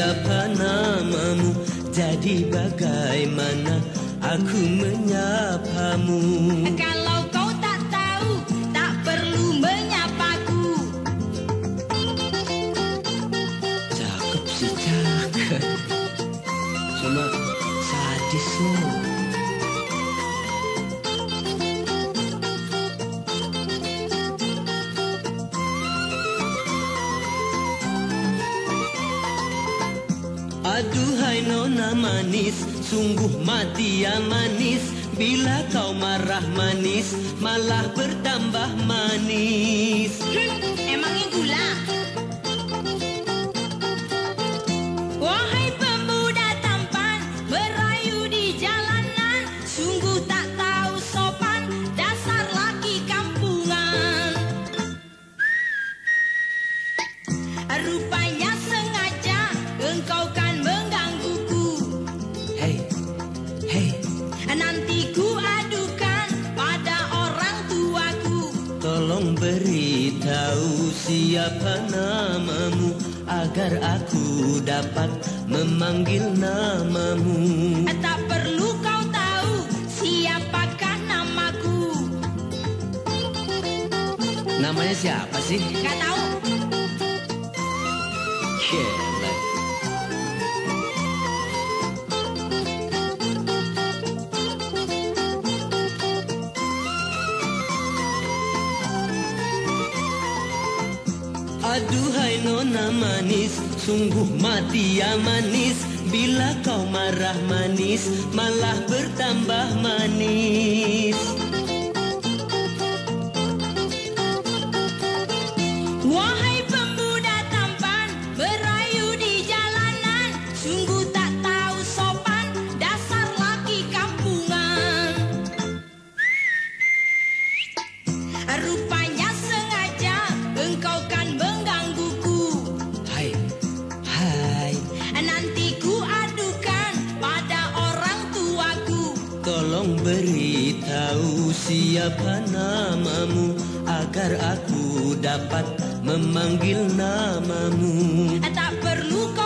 siapa namamu? Jadi bagaimana aku menyapamu? Kalau kau tak tahu, tak perlu menyapaku. Cakep sih, cakep. Cuma sadis loh. Aduhai nona manis, sungguh mati ya manis. Bila kau marah manis, malah bertambah manis. Emangnya gula? Wahai pemuda tampan, merayu di jalanan, sungguh tak tahu sopan, dasar laki kampungan. Rupanya sengaja engkau kan menggangguku. Hei, hei, Nanti ku adukan pada orang tuaku. tolong beritahu siapa namamu, agar aku dapat memanggil namamu. Tak perlu kau tahu siapakah namaku. Namanya siapa sih? Gak tahu. Kelek. Aduhai nona manis, sungguh mati ya manis. Bila kau marah manis, malah bertambah manis. Wahai pemuda tampan, merayu di jalanan, sungguh tak tahu sopan, dasar laki kampungan. Rupanya sengaja engkau kan menggangguku. Hai, hai, Nanti ku adukan pada orang tuaku. tolong beritahu siapa namamu, agar aku dapat memanggil namamu. Tak perlu kau